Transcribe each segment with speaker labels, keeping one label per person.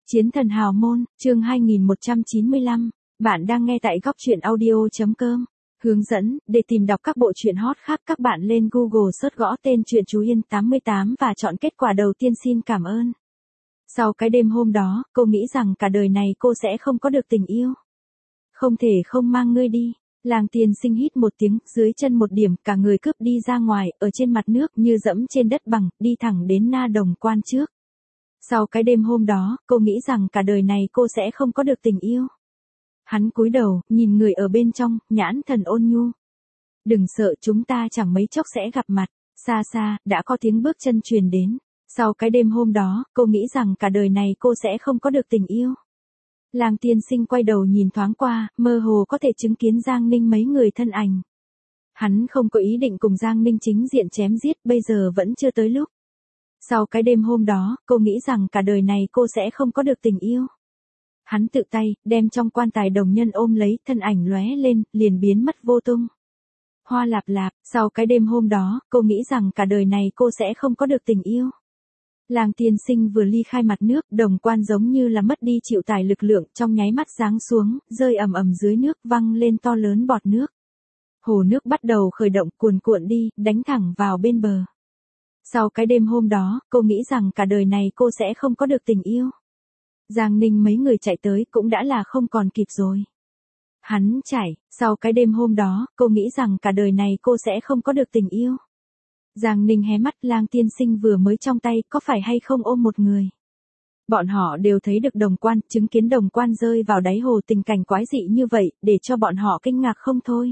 Speaker 1: Chiến thần hào môn, chương 2195, bạn đang nghe tại góc truyện audio.com. Hướng dẫn, để tìm đọc các bộ truyện hot khác các bạn lên Google search gõ tên truyện Chú Yên 88 và chọn kết quả đầu tiên xin cảm ơn. Sau cái đêm hôm đó, cô nghĩ rằng cả đời này cô sẽ không có được tình yêu. Không thể không mang ngươi đi. Làng Tiên Sinh hít một tiếng, dưới chân một điểm, cả người cướp đi ra ngoài, ở trên mặt nước như dẫm trên đất bằng, đi thẳng đến Na Đồng Quan trước. Sau cái đêm hôm đó, cô nghĩ rằng cả đời này cô sẽ không có được tình yêu. Hắn cúi đầu, nhìn người ở bên trong, nhãn thần ôn nhu. Đừng sợ, chúng ta chẳng mấy chốc sẽ gặp mặt. Xa xa, đã có tiếng bước chân truyền đến. Sau cái đêm hôm đó, cô nghĩ rằng cả đời này cô sẽ không có được tình yêu. Làng Tiên Sinh quay đầu nhìn thoáng qua, mơ hồ có thể chứng kiến Giang Ninh mấy người thân ảnh. Hắn không có ý định cùng Giang Ninh chính diện chém giết, bây giờ vẫn chưa tới lúc. Sau cái đêm hôm đó, cô nghĩ rằng cả đời này cô sẽ không có được tình yêu. Hắn tự tay, đem trong quan tài đồng nhân ôm lấy, thân ảnh lóe lên, liền biến mất vô tung. Hoa lạp lạp, sau cái đêm hôm đó, cô nghĩ rằng cả đời này cô sẽ không có được tình yêu. Làng Tiên Sinh vừa ly khai mặt nước, đồng quan giống như là mất đi chịu tải lực lượng, trong nháy mắt giáng xuống, rơi ầm ầm dưới nước, văng lên to lớn bọt nước. Hồ nước bắt đầu khởi động, cuồn cuộn đi, đánh thẳng vào bên bờ. Sau cái đêm hôm đó, cô nghĩ rằng cả đời này cô sẽ không có được tình yêu. Giang Ninh mấy người chạy tới cũng đã là không còn kịp rồi. Hắn chạy, sau cái đêm hôm đó, cô nghĩ rằng cả đời này cô sẽ không có được tình yêu. Giang Ninh hé mắt, Lang Tiên Sinh vừa mới trong tay, có phải hay không ôm một người. Bọn họ đều thấy được đồng quan, chứng kiến đồng quan rơi vào đáy hồ, tình cảnh quái dị như vậy, để cho bọn họ kinh ngạc không thôi.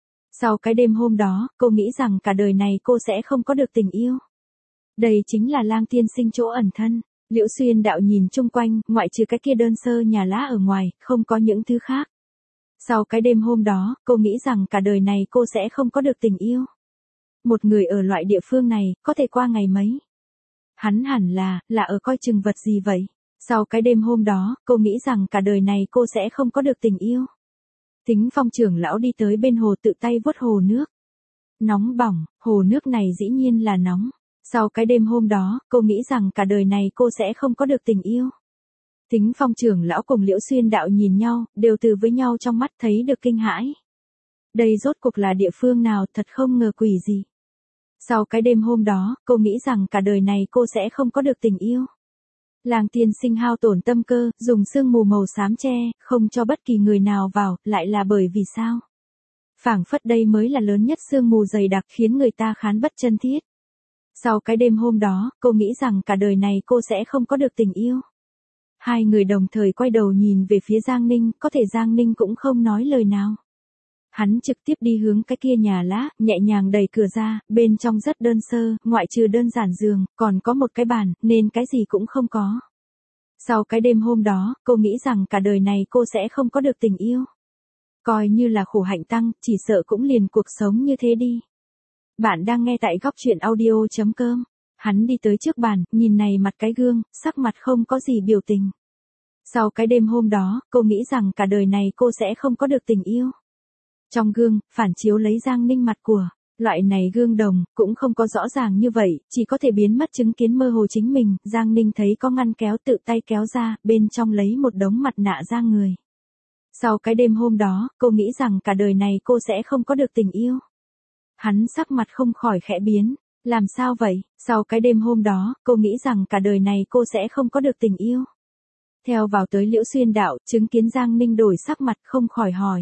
Speaker 1: Sau cái đêm hôm đó, cô nghĩ rằng cả đời này cô sẽ không có được tình yêu. Đây chính là Lang Tiên Sinh chỗ ẩn thân. Liễu Xuyên đạo nhìn chung quanh, ngoại trừ cái kia đơn sơ nhà lá ở ngoài, không có những thứ khác. Sau cái đêm hôm đó, cô nghĩ rằng cả đời này cô sẽ không có được tình yêu. Một người ở loại địa phương này, có thể qua ngày mấy. Hắn hẳn là ở coi chừng vật gì vậy? Sau cái đêm hôm đó, cô nghĩ rằng cả đời này cô sẽ không có được tình yêu. Tính Phong trưởng lão đi tới bên hồ, tự tay vuốt hồ nước. Nóng bỏng, hồ nước này dĩ nhiên là nóng. Sau cái đêm hôm đó, cô nghĩ rằng cả đời này cô sẽ không có được tình yêu. Tính Phong trưởng lão cùng Liễu Xuyên đạo nhìn nhau, đều từ với nhau trong mắt thấy được kinh hãi. Đây rốt cuộc là địa phương nào, thật không ngờ quỷ gì. Sau cái đêm hôm đó, cô nghĩ rằng cả đời này cô sẽ không có được tình yêu. Làng Tiên Sinh hao tổn tâm cơ, dùng sương mù màu xám che, không cho bất kỳ người nào vào, lại là bởi vì sao? Phảng phất đây mới là lớn nhất sương mù dày đặc, khiến người ta khán bất chân thiết. Sau cái đêm hôm đó, cô nghĩ rằng cả đời này cô sẽ không có được tình yêu. Hai người đồng thời quay đầu nhìn về phía Giang Ninh, có thể Giang Ninh cũng không nói lời nào. Hắn trực tiếp đi hướng cái kia nhà lá, nhẹ nhàng đẩy cửa ra, bên trong rất đơn sơ, ngoại trừ đơn giản giường, còn có một cái bàn, nên cái gì cũng không có. Sau cái đêm hôm đó, cô nghĩ rằng cả đời này cô sẽ không có được tình yêu. Coi như là khổ hạnh tăng, chỉ sợ cũng liền cuộc sống như thế đi. Bạn đang nghe tại góc truyện audio.com. Hắn đi tới trước bàn, nhìn này mặt cái gương, sắc mặt không có gì biểu tình. Sau cái đêm hôm đó, cô nghĩ rằng cả đời này cô sẽ không có được tình yêu. Trong gương, phản chiếu lấy Giang Ninh mặt của. Loại này gương đồng, cũng không có rõ ràng như vậy, chỉ có thể biến mất chứng kiến mơ hồ chính mình. Giang Ninh thấy có ngăn kéo, tự tay kéo ra, bên trong lấy một đống mặt nạ da người. Sau cái đêm hôm đó, cô nghĩ rằng cả đời này cô sẽ không có được tình yêu. Hắn sắc mặt không khỏi khẽ biến. Làm sao vậy? Sau cái đêm hôm đó, cô nghĩ rằng cả đời này cô sẽ không có được tình yêu. Theo vào tới Liễu Xuyên đạo, chứng kiến Giang Ninh đổi sắc mặt, không khỏi hỏi.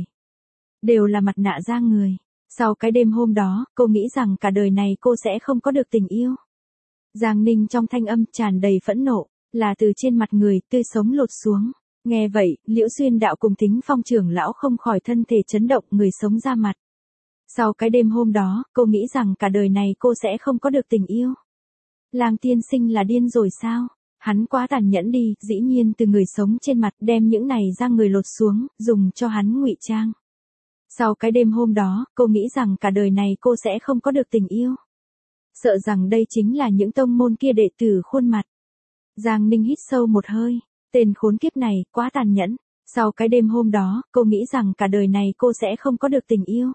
Speaker 1: Đều là mặt nạ da người. Sau cái đêm hôm đó, cô nghĩ rằng cả đời này cô sẽ không có được tình yêu. Giang Ninh trong thanh âm tràn đầy phẫn nộ, là từ trên mặt người, tươi sống lột xuống. Nghe vậy, Liễu Xuyên đạo cùng Tính Phong trưởng lão không khỏi thân thể chấn động, người sống ra mặt. Sau cái đêm hôm đó, cô nghĩ rằng cả đời này cô sẽ không có được tình yêu. Làng Tiên Sinh là điên rồi sao? Hắn quá tàn nhẫn đi, dĩ nhiên từ người sống trên mặt đem những này ra người lột xuống, dùng cho hắn ngụy trang. Sau cái đêm hôm đó, cô nghĩ rằng cả đời này cô sẽ không có được tình yêu. Sợ rằng đây chính là những tông môn kia đệ tử khuôn mặt. Giang Ninh hít sâu một hơi, tên khốn kiếp này, quá tàn nhẫn. Sau cái đêm hôm đó, cô nghĩ rằng cả đời này cô sẽ không có được tình yêu.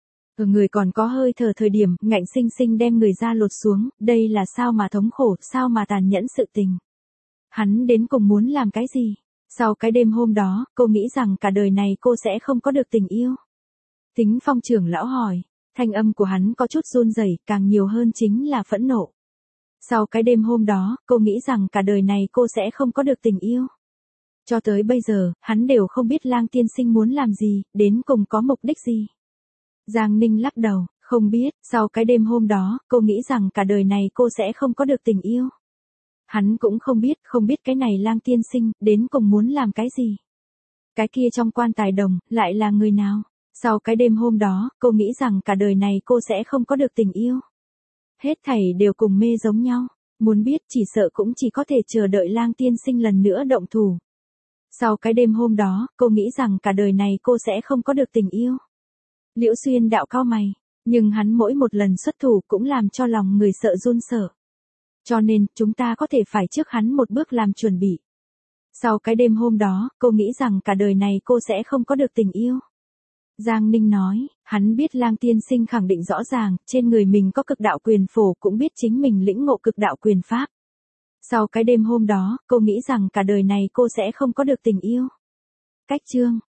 Speaker 1: Ở người còn có hơi thở thời điểm, ngạnh sinh sinh đem người ra lột xuống, đây là sao mà thống khổ, sao mà tàn nhẫn sự tình. Hắn đến cùng muốn làm cái gì? Sau cái đêm hôm đó, cô nghĩ rằng cả đời này cô sẽ không có được tình yêu. Tính Phong trưởng lão hỏi, thanh âm của hắn có chút run rẩy, càng nhiều hơn chính là phẫn nộ. Sau cái đêm hôm đó, cô nghĩ rằng cả đời này cô sẽ không có được tình yêu. Cho tới bây giờ, hắn đều không biết Lang tiên sinh muốn làm gì, đến cùng có mục đích gì. Giang Ninh lắc đầu, không biết, sau cái đêm hôm đó, cô nghĩ rằng cả đời này cô sẽ không có được tình yêu. Hắn cũng không biết cái này Lang tiên sinh, đến cùng muốn làm cái gì. Cái kia trong quan tài đồng, lại là người nào? Sau cái đêm hôm đó, cô nghĩ rằng cả đời này cô sẽ không có được tình yêu. Hết thảy đều cùng mê giống nhau, muốn biết chỉ sợ cũng chỉ có thể chờ đợi Lang tiên sinh lần nữa động thủ. Sau cái đêm hôm đó, cô nghĩ rằng cả đời này cô sẽ không có được tình yêu. Liễu Xuyên đạo cau mày, nhưng hắn mỗi một lần xuất thủ cũng làm cho lòng người sợ run sợ. Cho nên, chúng ta có thể phải trước hắn một bước làm chuẩn bị. Sau cái đêm hôm đó, cô nghĩ rằng cả đời này cô sẽ không có được tình yêu. Giang Ninh nói, hắn biết Lang tiên sinh khẳng định rõ ràng, trên người mình có cực đạo quyền phổ, cũng biết chính mình lĩnh ngộ cực đạo quyền pháp. Sau cái đêm hôm đó, cô nghĩ rằng cả đời này cô sẽ không có được tình yêu. Cách chương